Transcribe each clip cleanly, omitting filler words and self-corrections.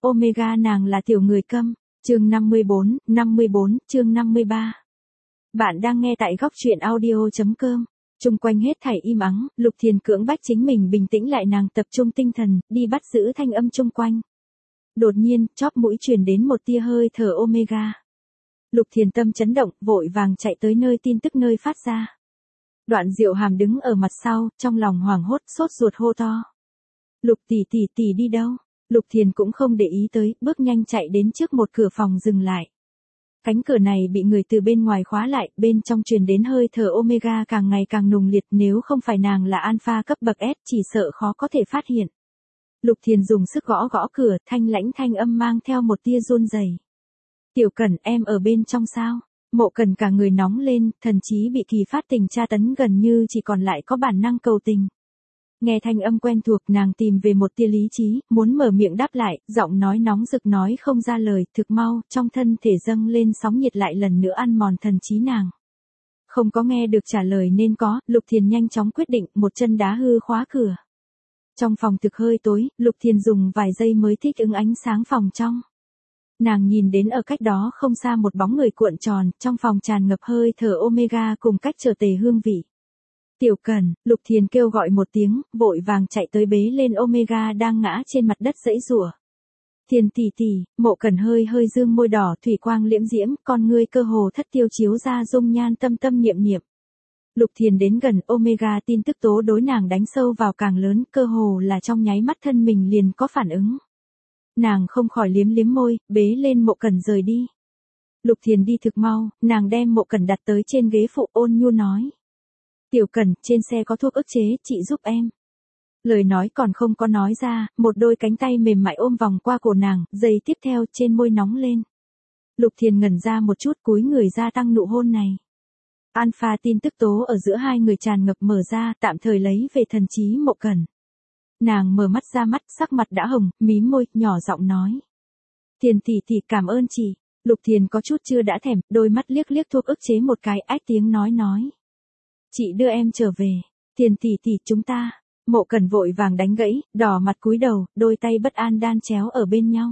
Omega nàng là tiểu người câm. Chương 54, chương 53. Bạn đang nghe tại góc truyện audio.com. Chung quanh hết thảy im ắng, Lục Thiền cưỡng bách chính mình bình tĩnh lại, nàng tập trung tinh thần, đi bắt giữ thanh âm chung quanh. Đột nhiên, chóp mũi truyền đến một tia hơi thở Omega. Lục Thiền tâm chấn động, vội vàng chạy tới nơi tin tức nơi phát ra. Đoạn Diệu Hàm đứng ở mặt sau, trong lòng hoảng hốt, sốt ruột hô to. Lục tỷ đi đâu? Lục Thiền cũng không để ý tới, bước nhanh chạy đến trước một cửa phòng dừng lại. Cánh cửa này bị người từ bên ngoài khóa lại, bên trong truyền đến hơi thở Omega càng ngày càng nồng liệt, nếu không phải nàng là alpha cấp bậc S chỉ sợ khó có thể phát hiện. Lục Thiền dùng sức gõ gõ cửa, thanh lãnh thanh âm mang theo một tia run rẩy. Tiểu Cẩn, em ở bên trong sao? Mộ Cẩn cả người nóng lên, thần trí bị kỳ phát tình tra tấn, gần như chỉ còn lại có bản năng cầu tình. Nghe thanh âm quen thuộc, nàng tìm về một tia lý trí, muốn mở miệng đáp lại, giọng nói nóng rực nói không ra lời, thực mau, trong thân thể dâng lên sóng nhiệt lại lần nữa ăn mòn thần trí nàng. Không có nghe được trả lời nên có, Lục Thiền nhanh chóng quyết định, một chân đá hư khóa cửa. Trong phòng thực hơi tối, Lục Thiền dùng vài giây mới thích ứng ánh sáng phòng trong. Nàng nhìn đến ở cách đó không xa một bóng người cuộn tròn, trong phòng tràn ngập hơi thở Omega cùng cách trở tề hương vị. Tiểu Cẩn, Lục Thiền kêu gọi một tiếng, vội vàng chạy tới bế lên Omega đang ngã trên mặt đất giãy giụa. Thiền tỷ, Mộ Cẩn hơi dương môi đỏ, thủy quang liễm diễm, con ngươi cơ hồ thất tiêu chiếu ra dung nhan tâm niệm. Lục Thiền đến gần, Omega tin tức tố đối nàng đánh sâu vào càng lớn, cơ hồ là trong nháy mắt thân mình liền có phản ứng. Nàng không khỏi liếm môi, bế lên Mộ Cẩn rời đi. Lục Thiền đi thực mau, nàng đem Mộ Cẩn đặt tới trên ghế phụ, ôn nhu nói. Tiểu Cẩn, trên xe có thuốc ức chế, chị giúp em. Lời nói còn không có nói ra, một đôi cánh tay mềm mại ôm vòng qua cổ nàng, giây tiếp theo trên môi nóng lên. Lục Thiền ngẩn ra một chút, cúi người ra tăng nụ hôn này. Alpha tin tức tố ở giữa hai người tràn ngập mở ra, tạm thời lấy về thần trí Mộ Cẩn. Nàng mở mắt ra, mắt sắc mặt đã hồng, mím môi, nhỏ giọng nói. Thiền tỷ cảm ơn chị. Lục Thiền có chút chưa đã thèm, đôi mắt liếc thuốc ức chế một cái, ách tiếng nói. Chị đưa em trở về. Thiền tỷ chúng ta. Mộ Cẩn vội vàng đánh gãy, đỏ mặt cúi đầu, đôi tay bất an đan chéo ở bên nhau.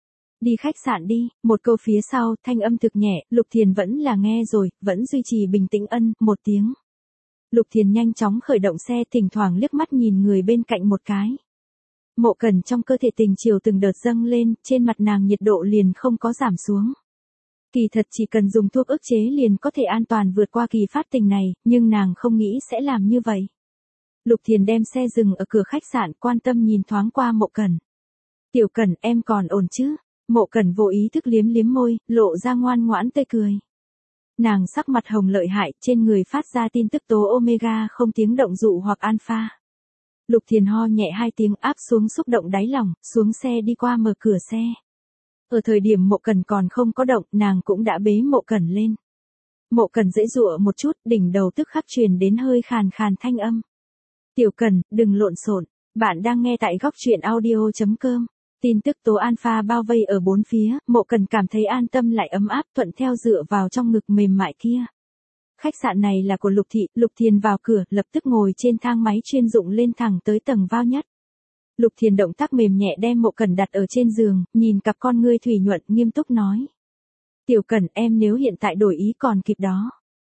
Đi khách sạn đi, một câu phía sau, thanh âm thực nhẹ, Lục Thiền vẫn là nghe rồi, vẫn duy trì bình tĩnh một tiếng. Lục Thiền nhanh chóng khởi động xe, thỉnh thoảng liếc mắt nhìn người bên cạnh một cái. Mộ Cẩn trong cơ thể tình chiều từng đợt dâng lên, trên mặt nàng nhiệt độ liền không có giảm xuống. Kỳ thật chỉ cần dùng thuốc ức chế liền có thể an toàn vượt qua kỳ phát tình này, nhưng nàng không nghĩ sẽ làm như vậy. Lục Thiền đem xe dừng ở cửa khách sạn, quan tâm nhìn thoáng qua Mộ Cẩn. Tiểu Cẩn, em còn ổn chứ? Mộ Cẩn vô ý thức liếm môi, lộ ra ngoan ngoãn tươi cười. Nàng sắc mặt hồng lợi hại, trên người phát ra tin tức tố Omega không tiếng động dụ hoặc alpha. Lục Thiền ho nhẹ hai tiếng, áp xuống xúc động đáy lòng, xuống xe đi qua mở cửa xe. Ở thời điểm Mộ Cẩn còn không có động, nàng cũng đã bế Mộ Cẩn lên. Mộ Cẩn giãy giụa một chút, đỉnh đầu tức khắc truyền đến hơi khàn thanh âm. Tiểu Cẩn, đừng lộn xộn, bạn đang nghe tại góc truyện audio.com. Tin tức tố alpha bao vây ở bốn phía, Mộ Cẩn cảm thấy an tâm lại ấm áp, thuận theo dựa vào trong ngực mềm mại kia. Khách sạn này là của Lục thị, Lục Thiền vào cửa, lập tức ngồi trên thang máy chuyên dụng lên thẳng tới tầng cao nhất. Lục Thiền động tác mềm nhẹ đem Mộ Cẩn đặt ở trên giường, nhìn cặp con ngươi thủy nhuận, nghiêm túc nói. Tiểu Cẩn, em nếu hiện tại đổi ý còn kịp đó.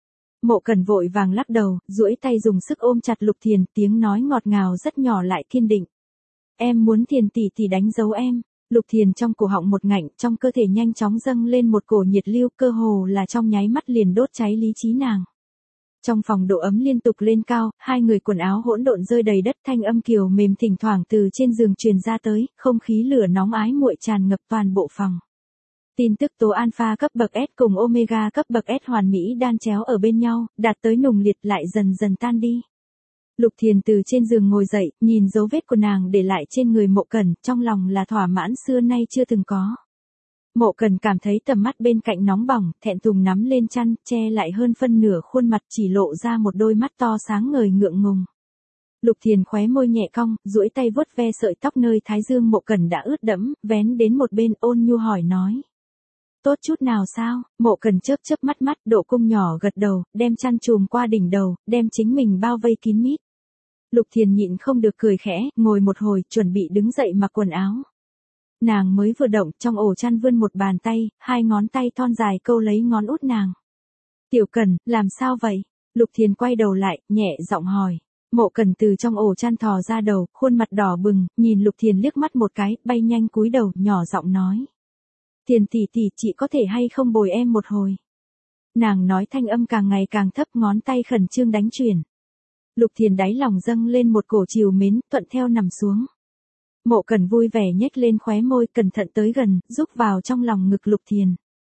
Mộ Cẩn vội vàng lắc đầu, duỗi tay dùng sức ôm chặt Lục Thiền, tiếng nói ngọt ngào rất nhỏ lại kiên định. Em muốn Thiền tỷ đánh dấu em. Lục Thiền trong cổ họng một ngạnh, trong cơ thể nhanh chóng dâng lên một cổ nhiệt lưu, cơ hồ là trong nháy mắt liền đốt cháy lý trí nàng. Trong phòng độ ấm liên tục lên cao, hai người quần áo hỗn độn rơi đầy đất, thanh âm kiều mềm thỉnh thoảng từ trên giường truyền ra tới, không khí lửa nóng ái muội tràn ngập toàn bộ phòng. Tin tức tố alpha cấp bậc S cùng Omega cấp bậc S hoàn mỹ đan chéo ở bên nhau, đạt tới nùng liệt lại dần tan đi. Lục Thiền từ trên giường ngồi dậy, nhìn dấu vết của nàng để lại trên người Mộ Cẩn, trong lòng là thỏa mãn xưa nay chưa từng có. Mộ Cẩn cảm thấy tầm mắt bên cạnh nóng bỏng, thẹn thùng nắm lên chăn, che lại hơn phân nửa khuôn mặt, chỉ lộ ra một đôi mắt to sáng ngời ngượng ngùng. Lục Thiền khóe môi nhẹ cong, duỗi tay vuốt ve sợi tóc nơi thái dương Mộ Cẩn đã ướt đẫm, vén đến một bên, ôn nhu hỏi nói. Tốt chút nào sao? Mộ Cẩn chớp mắt, độ cung nhỏ gật đầu, đem chăn trùm qua đỉnh đầu, đem chính mình bao vây kín mít. Lục Thiền nhịn không được cười khẽ, ngồi một hồi, chuẩn bị đứng dậy mặc quần áo. Nàng mới vừa động, trong ổ chăn vươn một bàn tay, hai ngón tay thon dài câu lấy ngón út nàng. Tiểu Cần, làm sao vậy? Lục Thiền quay đầu lại, nhẹ giọng hỏi. Mộ Cần từ trong ổ chăn thò ra đầu, khuôn mặt đỏ bừng, nhìn Lục Thiền liếc mắt một cái, bay nhanh cúi đầu, nhỏ giọng nói. Thiền tỷ tỷ, chị có thể hay không bồi em một hồi? Nàng nói thanh âm càng ngày càng thấp, ngón tay khẩn trương đánh chuyển. Lục Thiền đáy lòng dâng lên một cổ trìu mến, thuận theo nằm xuống. Mộ Cần vui vẻ nhếch lên khóe môi, cẩn thận tới gần, rúc vào trong lòng ngực Lục Thiền.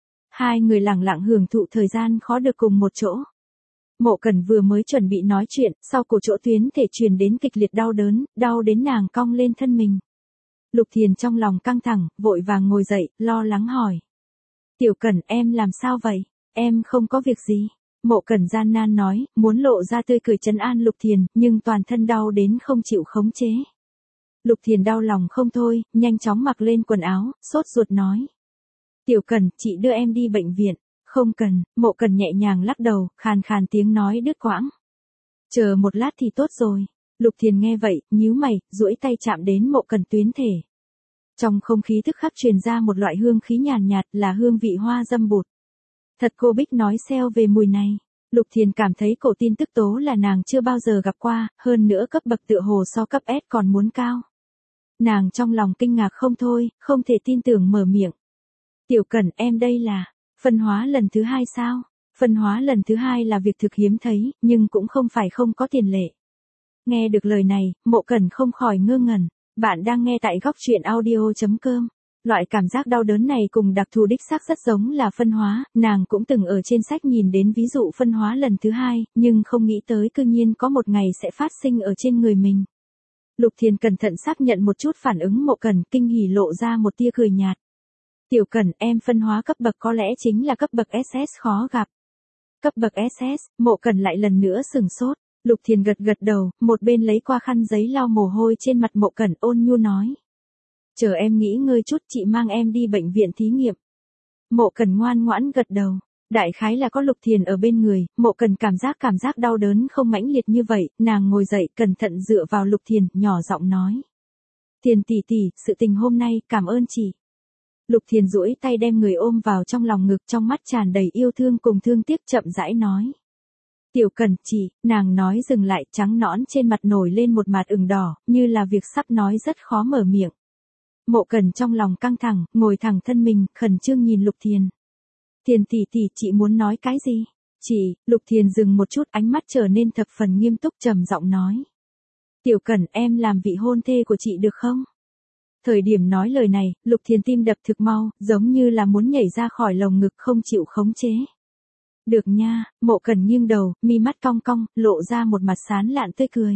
Hai người lặng lặng hưởng thụ thời gian khó được cùng một chỗ. Mộ Cần vừa mới chuẩn bị nói chuyện, sau cổ chỗ tuyến thể truyền đến kịch liệt đau đớn, đau đến nàng cong lên thân mình. Lục Thiền trong lòng căng thẳng, vội vàng ngồi dậy, lo lắng hỏi. Tiểu Cần, em làm sao vậy? Em không có việc gì. Mộ Cần gian nan nói, muốn lộ ra tươi cười trấn an Lục Thiền, nhưng toàn thân đau đến không chịu khống chế. Lục Thiền đau lòng không thôi, nhanh chóng mặc lên quần áo, sốt ruột nói. Tiểu Cần, chị đưa em đi bệnh viện. Không cần, Mộ Cần nhẹ nhàng lắc đầu, khàn khàn tiếng nói đứt quãng. Chờ một lát thì tốt rồi. Lục Thiền nghe vậy, nhíu mày, duỗi tay chạm đến Mộ Cần tuyến thể. Trong không khí tức khắc truyền ra một loại hương khí nhàn nhạt, là hương vị hoa dâm bụt. Thật cô Bích nói xeo về mùi này. Lục Thiền cảm thấy cổ tin tức tố là nàng chưa bao giờ gặp qua, hơn nữa cấp bậc tựa hồ so cấp S còn muốn cao. Nàng trong lòng kinh ngạc không thôi, không thể tin tưởng mở miệng. Tiểu Cần, em đây là phân hóa lần thứ 2 sao? Phân hóa lần thứ 2 là việc thực hiếm thấy, nhưng cũng không phải không có tiền lệ. Nghe được lời này, Mộ Cần không khỏi ngơ ngẩn. Bạn đang nghe tại góc truyện audio.com. Loại cảm giác đau đớn này cùng đặc thù đích xác rất giống là phân hóa, nàng cũng từng ở trên sách nhìn đến ví dụ phân hóa lần thứ 2, nhưng không nghĩ tới cư nhiên có một ngày sẽ phát sinh ở trên người mình. Lục Thiền cẩn thận xác nhận một chút phản ứng Mộ Cần, kinh hỉ lộ ra một tia cười nhạt. Tiểu Cần, em phân hóa cấp bậc có lẽ chính là cấp bậc SS khó gặp. Cấp bậc SS, Mộ Cần lại lần nữa sừng sốt. Lục Thiền gật gật đầu, một bên lấy qua khăn giấy lau mồ hôi trên mặt Mộ Cần, ôn nhu nói. Chờ em nghỉ ngơi chút, chị mang em đi bệnh viện thí nghiệm. Mộ Cần ngoan ngoãn gật đầu. Đại khái là có Lục Thiền ở bên người, Mộ Cần cảm giác đau đớn không mãnh liệt như vậy, nàng ngồi dậy cẩn thận dựa vào Lục Thiền, nhỏ giọng nói. Thiền tỷ tỷ, sự tình hôm nay, cảm ơn chị. Lục Thiền duỗi tay đem người ôm vào trong lòng ngực, trong mắt tràn đầy yêu thương cùng thương tiếc, chậm rãi nói. Tiểu Cần, chị, nàng nói dừng lại, trắng nõn trên mặt nổi lên một mạt ửng đỏ, như là việc sắp nói rất khó mở miệng. Mộ Cần trong lòng căng thẳng, ngồi thẳng thân mình, khẩn trương nhìn Lục Thiền. Thiền tỷ tỷ, chị muốn nói cái gì? Chị, Lục Thiền dừng một chút, ánh mắt trở nên thập phần nghiêm túc, trầm giọng nói. Tiểu Cần, em làm vị hôn thê của chị được không? Thời điểm nói lời này, Lục Thiền tim đập thực mau, giống như là muốn nhảy ra khỏi lồng ngực không chịu khống chế. Được nha, Mộ Cần nghiêng đầu, mi mắt cong cong, lộ ra một mặt sán lạn tươi cười.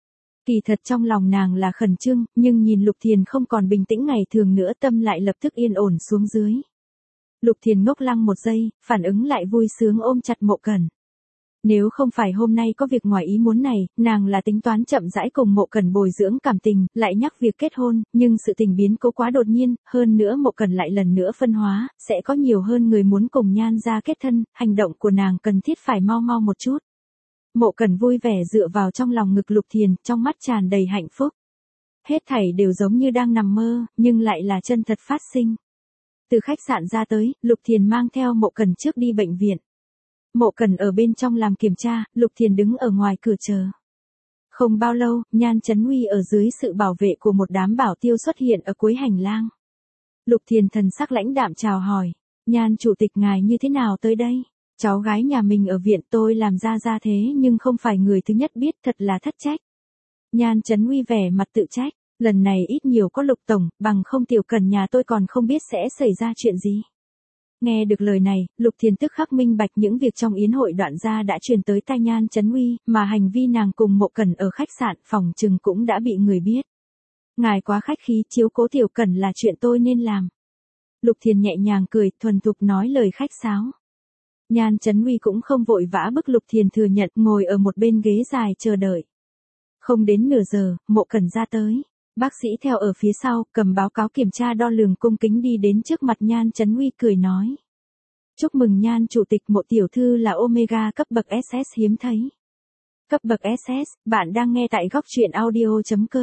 Kỳ thật trong lòng nàng là khẩn trương, nhưng nhìn Lục Thiền không còn bình tĩnh ngày thường nữa, tâm lại lập tức yên ổn xuống dưới. Lục Thiền ngốc lăng một giây, phản ứng lại vui sướng ôm chặt Mộ Cần. Nếu không phải hôm nay có việc ngoài ý muốn này, nàng là tính toán chậm rãi cùng Mộ Cần bồi dưỡng cảm tình, lại nhắc việc kết hôn, nhưng sự tình biến cố quá đột nhiên, hơn nữa Mộ Cần lại lần nữa phân hóa, sẽ có nhiều hơn người muốn cùng Nhan gia kết thân, hành động của nàng cần thiết phải mau mau một chút. Mộ Cần vui vẻ dựa vào trong lòng ngực Lục Thiền, trong mắt tràn đầy hạnh phúc. Hết thảy đều giống như đang nằm mơ, nhưng lại là chân thật phát sinh. Từ khách sạn ra tới, Lục Thiền mang theo Mộ Cần trước đi bệnh viện. Mộ Cần ở bên trong làm kiểm tra, Lục Thiền đứng ở ngoài cửa chờ. Không bao lâu, Nhan Chấn Huy ở dưới sự bảo vệ của một đám bảo tiêu xuất hiện ở cuối hành lang. Lục Thiền thần sắc lãnh đạm chào hỏi. Nhan chủ tịch ngài như thế nào tới đây? Cháu gái nhà mình ở viện, tôi làm ra thế nhưng không phải người thứ nhất biết, thật là thất trách. Nhan Chấn Huy vẻ mặt tự trách. Lần này ít nhiều có Lục tổng, bằng không Tiểu Cần nhà tôi còn không biết sẽ xảy ra chuyện gì. Nghe được lời này, Lục Thiền tức khắc minh bạch những việc trong yến hội đoạn gia đã truyền tới tai Nhan Chấn Huy, mà hành vi nàng cùng Mộ Cần ở khách sạn phòng trừng cũng đã bị người biết. Ngài quá khách khí, chiếu cố Tiểu Cần là chuyện tôi nên làm. Lục Thiền nhẹ nhàng cười, thuần thục nói lời khách sáo. Nhan Chấn Huy cũng không vội vã bức Lục Thiền thừa nhận, ngồi ở một bên ghế dài chờ đợi. Không đến nửa giờ, Mộ Cần ra tới. Bác sĩ theo ở phía sau, cầm báo cáo kiểm tra đo lường cung kính đi đến trước mặt Nhan Chấn Huy cười nói. Chúc mừng Nhan chủ tịch, Mộ tiểu thư là Omega cấp bậc SS hiếm thấy. Cấp bậc SS, bạn đang nghe tại góc truyện audio.com.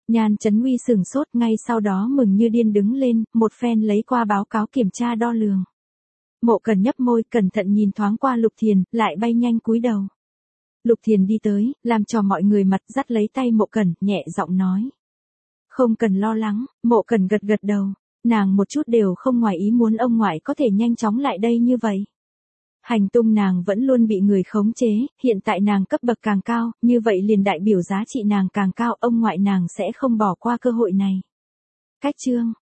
Nhan Chấn Uy sửng sốt, ngay sau đó mừng như điên đứng lên, một phen lấy qua báo cáo kiểm tra đo lường. Mộ Cẩn nhấp môi, cẩn thận nhìn thoáng qua Lục Thiền, lại bay nhanh cúi đầu. Lục Thiền đi tới, làm cho mọi người mặt, dắt lấy tay Mộ Cẩn, nhẹ giọng nói. Không cần lo lắng. Mộ Cẩn gật gật đầu. Nàng một chút đều không ngoài ý muốn ông ngoại có thể nhanh chóng lại đây như vậy. Hành tung nàng vẫn luôn bị người khống chế, hiện tại nàng cấp bậc càng cao, như vậy liền đại biểu giá trị nàng càng cao, ông ngoại nàng sẽ không bỏ qua cơ hội này. Cách chương